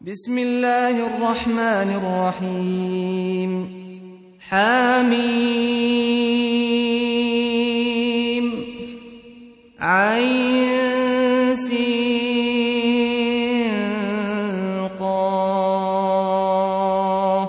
بسم الله الرحمن الرحيم حميم عين سين قاف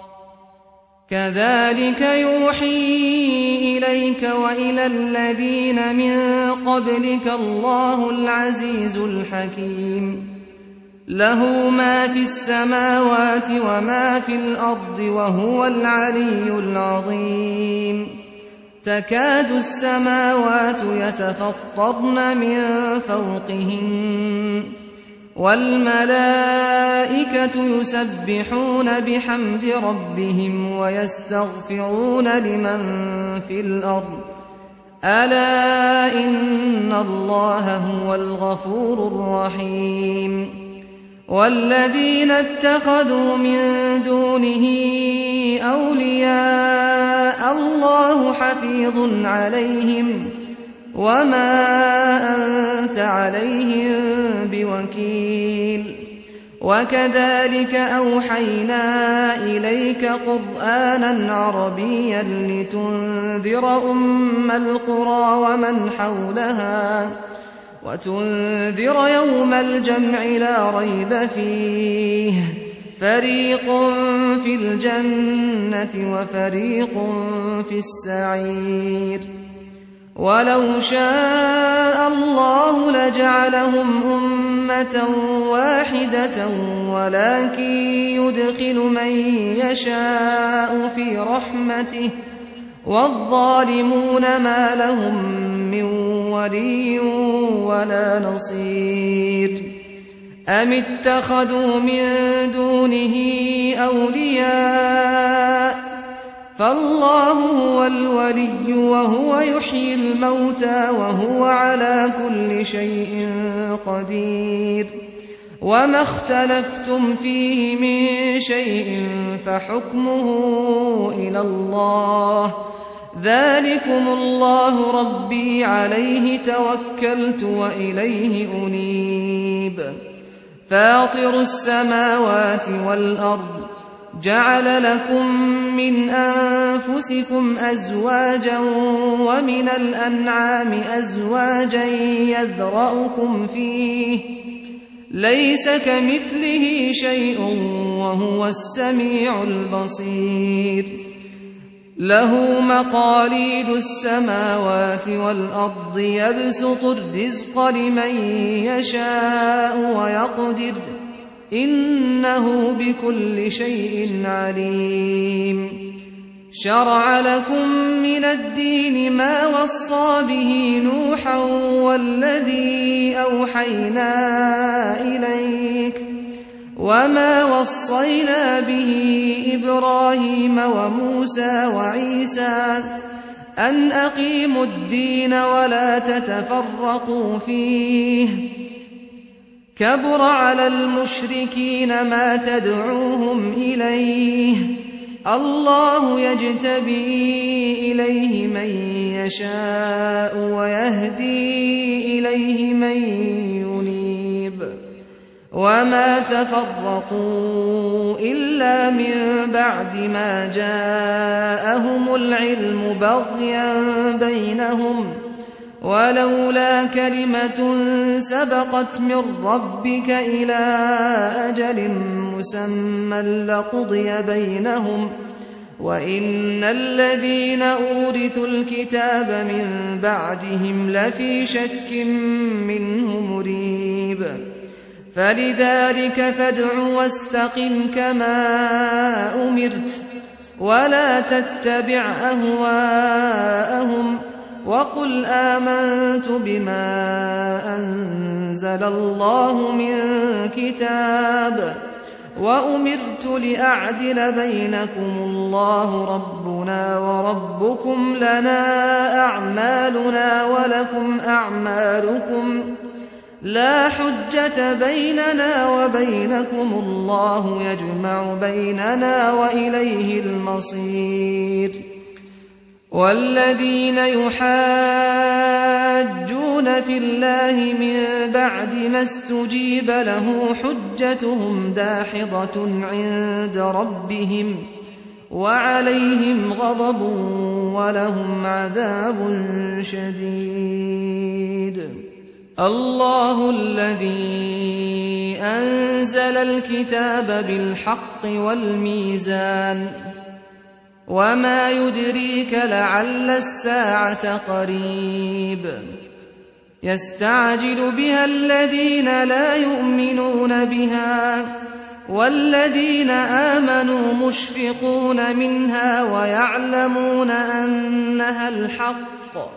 كذلك يوحي إليك وإلى الذين من قبلك الله العزيز الحكيم له ما في السماوات وما في الأرض وهو العلي العظيم تكاد السماوات يتفطرن من فوقهن والملائكة يسبحون بحمد ربهم ويستغفرون لمن في الأرض ألا إن الله هو الغفور الرحيم والذين اتخذوا من دونه أولياء الله حفيظ عليهم وما أنت عليهم بوكيل وكذلك أوحينا إليك قرآنا عربيا لتنذر أم القرى ومن حولها وتنذر يوم الجمع لا ريب فيه فريق في الجنة وفريق في السعير ولو شاء الله لجعلهم أمة واحدة ولكن يدخل من يشاء في رحمته والظالمون ما لهم من ولي ولا نصير أم اتخذوا من دونه أولياء فالله هو الولي وهو يحيي الموتى وهو على كل شيء قدير وما اختلفتم فيه من شيء فحكمه إلى الله ذلكم الله ربي عليه توكلت وإليه أنيب فاطر السماوات والأرض جعل لكم من أنفسكم أزواجا ومن الأنعام أزواجا يذرأكم فيه ليس كمثله شيء وهو السميع البصير له مقاليد السماوات والأرض يبسط الرزق لمن يشاء ويقدر إنه بكل شيء عليم شرع لكم من الدين ما وصى به نوحا والذي أوحينا إليك وما وصينا به إبراهيم وموسى وعيسى أن أقيموا الدين ولا تتفرقوا فيه كبر على المشركين ما تدعوهم إليه الله يجتبي إليه من يشاء ويهدي إليه من ينيب وما تفرقوا إلا من بعد ما جاءهم العلم بغيا بينهم ولولا كلمة سبقت من ربك إلى أجل مسمى لقضي بينهم وإن الذين أورثوا الكتاب من بعدهم لفي شك منه مريب فلذلك فادع واستقم كما أمرت ولا تتبع أهواءهم وقل آمنت بما أنزل الله من كتاب وأمرت لأعدل بينكم الله ربنا وربكم لنا أعمالنا ولكم أعمالكم لا حجة بيننا وبينكم الله يجمع بيننا وإليه المصير والذين يحاجون في الله من بعد ما استجيب له حجتهم داحضة عند ربهم وعليهم غضب ولهم عذاب شديد. الله الذي أنزل الكتاب بالحق والميزان وما يدريك لعل الساعة قريب. يستعجل بها الذين لا يؤمنون بها والذين آمنوا مشفقون منها ويعلمون أنها الحق.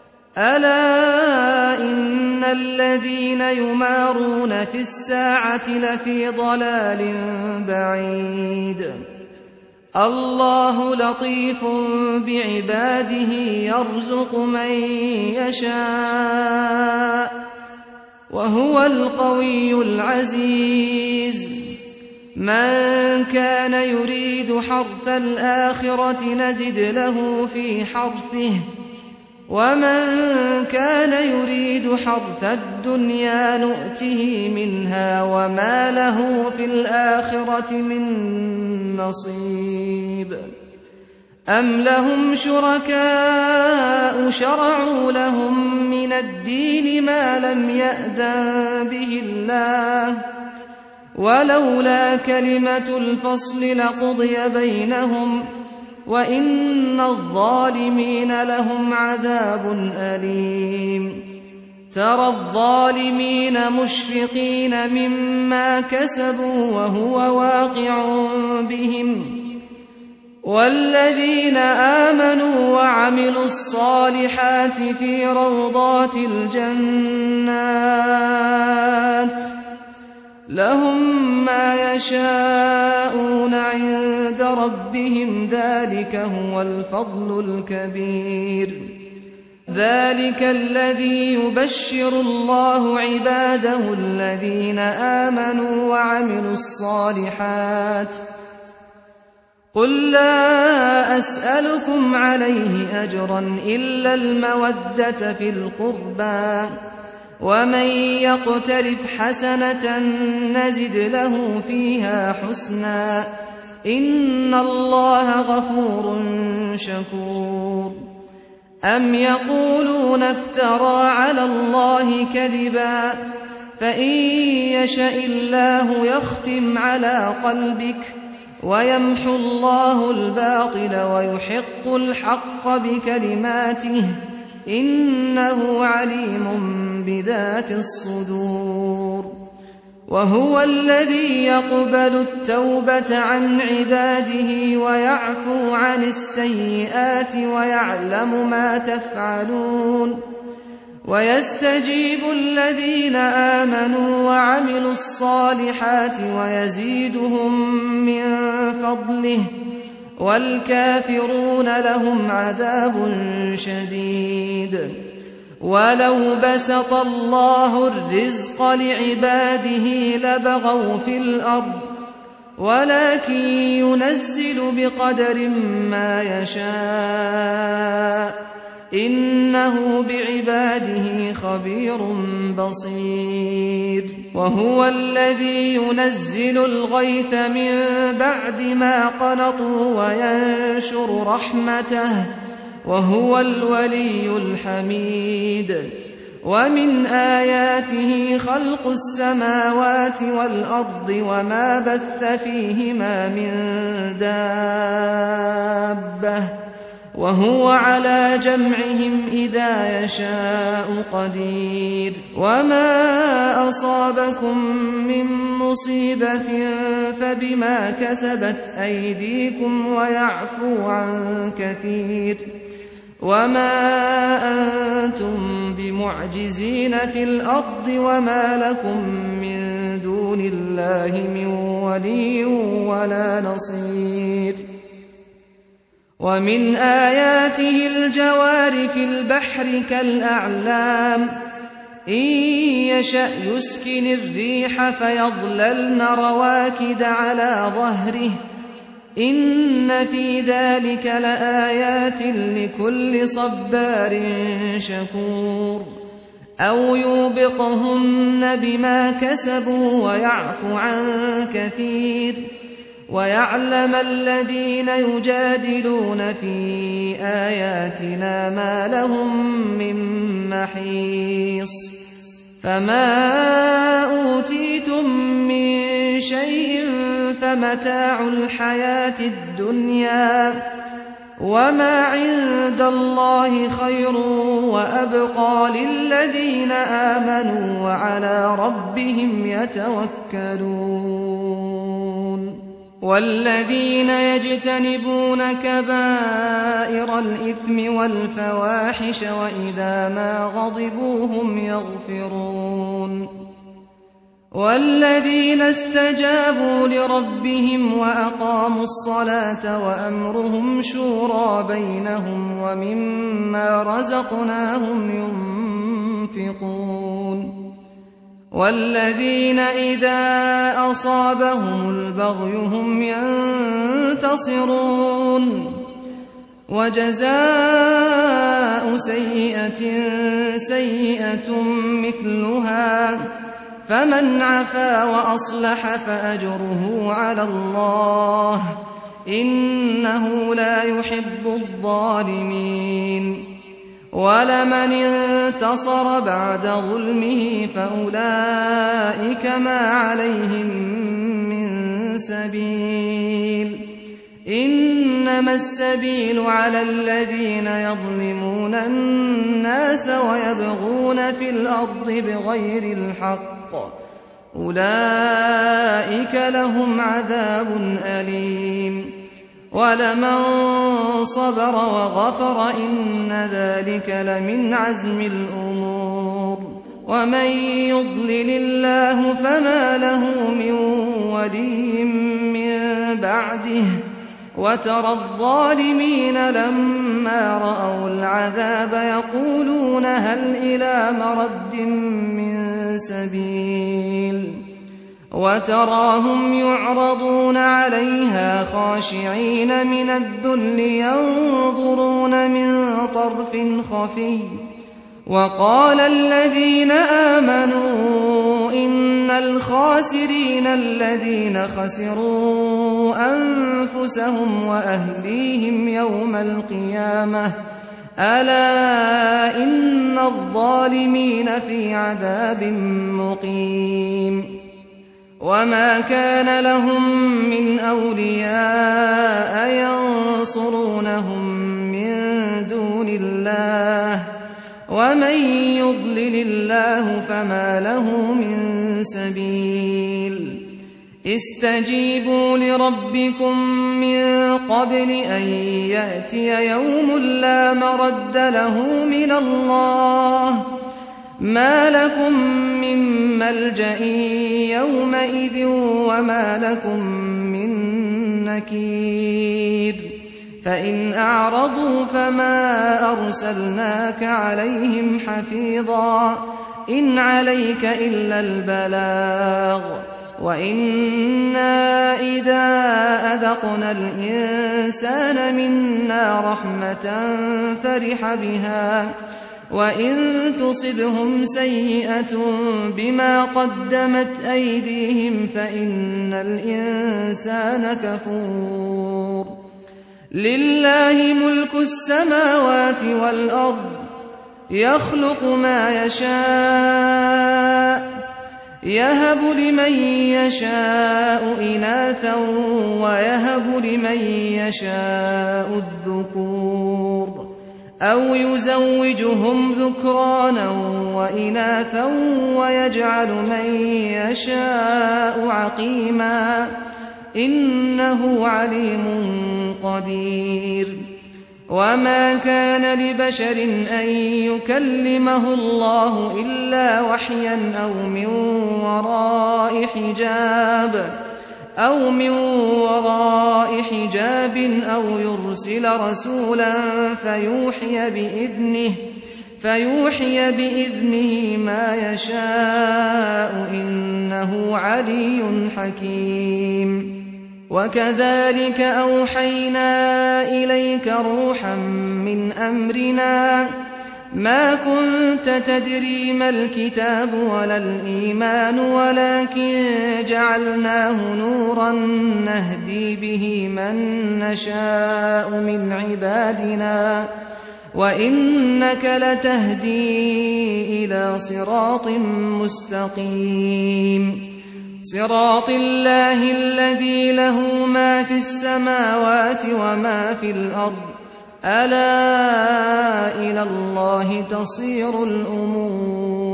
ألا إن الذين يمارون في الساعة لفي ضلال بعيد. الله لطيف بعباده يرزق من يشاء وهو القوي العزيز. من كان يريد حرث الآخرة نزد له في حرثه ومن كان يريد حرث الدنيا نؤته منها وما له في الآخرة من نصيب. أم لهم شركاء شرعوا لهم من الدين ما لم يأذن به الله ولولا كلمة الفصل لقضي بينهم وإن الظالمين لهم عذاب أليم. ترى الظالمين مشفقين مما كسبوا وهو واقع بهم والذين آمنوا وعملوا الصالحات في روضات الجنات لهم ما يشاءون عند ربهم ذلك هو الفضل الكبير. ذلك الذي يبشر الله عباده الذين آمنوا وعملوا الصالحات. قل لا أسألكم عليه أجرا إلا المودة في القربى ومن يقترف حسنة نزد له فيها حسنا إن الله غفور شكور. أم يقولون افترى على الله كذبا فإن يشاء الله يختم على قلبك ويمحو الله الباطل ويحق الحق بكلماته إنه عليم بذات الصدور. وهو الذي يقبل التوبة عن عباده ويعفو عن السيئات ويعلم ما تفعلون ويستجيب الذين آمنوا وعملوا الصالحات ويزيدهم من فضله والكافرون لهم عذاب شديد. ولو بسط الله الرزق لعباده لبغوا في الأرض ولكن ينزل بقدر ما يشاء إنه بعباده خبير بصير. وهو الذي ينزل الغيث من بعد ما قنطوا وينشر رحمته وهو الولي الحميد. ومن آياته خلق السماوات والأرض وما بث فيهما من دابة وهو على جمعهم إذا يشاء قدير. وما أصابكم من مصيبة فبما كسبت أيديكم ويعفو عن كثير. وما أنتم بمعجزين في الأرض وما لكم من دون الله من ولي ولا نصير. ومن آياته الجوار في البحر كالأعلام إن يشأ يسكن الريح فيظللن رواكد على ظهره إن في ذلك لآيات لكل صبار شكور أو يوبقهن بما كسبوا ويعفو عن كثير ويعلم الذين يجادلون في آياتنا ما لهم من محيص فما أوتيتم من شيء فمتاع الحياة الدنيا وما عند الله خير وأبقى للذين آمنوا وعلى ربهم يتوكلون والذين يجتنبون كبائر الإثم والفواحش وإذا ما غضبوا هم يغفرون والذين استجابوا لربهم وأقاموا الصلاة وأمرهم شورى بينهم ومما رزقناهم ينفقون والذين إذا أصابهم البغي هم ينتصرون وجزاء سيئة سيئة مثلها فمن عفا وأصلح فأجره على الله إنه لا يحب الظالمين ولمن انتصر بعد ظلمه فأولئك ما عليهم من سبيل إنما السبيل على الذين يظلمون الناس ويبغون في الأرض بغير الحق أولئك لهم عذاب أليم ولمن صبر وغفر إن ذلك لمن عزم الأمور ومن يضلل الله فما له من ولي من بعده وترى الظالمين لما رأوا العذاب يقولون هل إلى مرد من سبيل وتراهم يعرضون عليها خاشعين من الذل ينظرون من طرف خفي وقال الذين آمنوا إن الخاسرين الذين خسروا أنفسهم وأهليهم يوم القيامة ألا إن الظالمين في عذاب مقيم وما كان لهم من أولياء ينصرونهم من دون الله ومن يضلل الله فما له من سبيل استجيبوا لربكم من قبل أن يأتي يوم لا مرد له من الله ما لكم من ملجأ يومئذ وما لكم من نكير فإن أعرضوا فما أرسلناك عليهم حفيظا إن عليك إلا البلاغ وإنا إذا أذقنا الإنسان منا رحمة فرح بها وإن تصبهم سيئة بما قدمت أيديهم فإن الإنسان كفور لله ملك السماوات والأرض يخلق ما يشاء يهب لمن يشاء إناثا ويهب لمن يشاء الذكور أو يزوجهم ذكرانا وإناثا ويجعل من يشاء عقيما إنه عليم قدير وما كان لبشر أن يكلمه الله إلا وحيا أو من وراء حجاب أو يرسل رسولا فيوحي بإذنه ما يشاء إنه علي حكيم وكذلك أوحينا إليك روحا من أمرنا ما كنت تدري ما الكتاب ولا الإيمان ولكن جعلناه نورا نهدي به من نشاء من عبادنا وإنك لتهدي إلى صراط مستقيم صراط الله الذي له ما في السماوات وما في الأرض ألا إلى الله تصير الأمور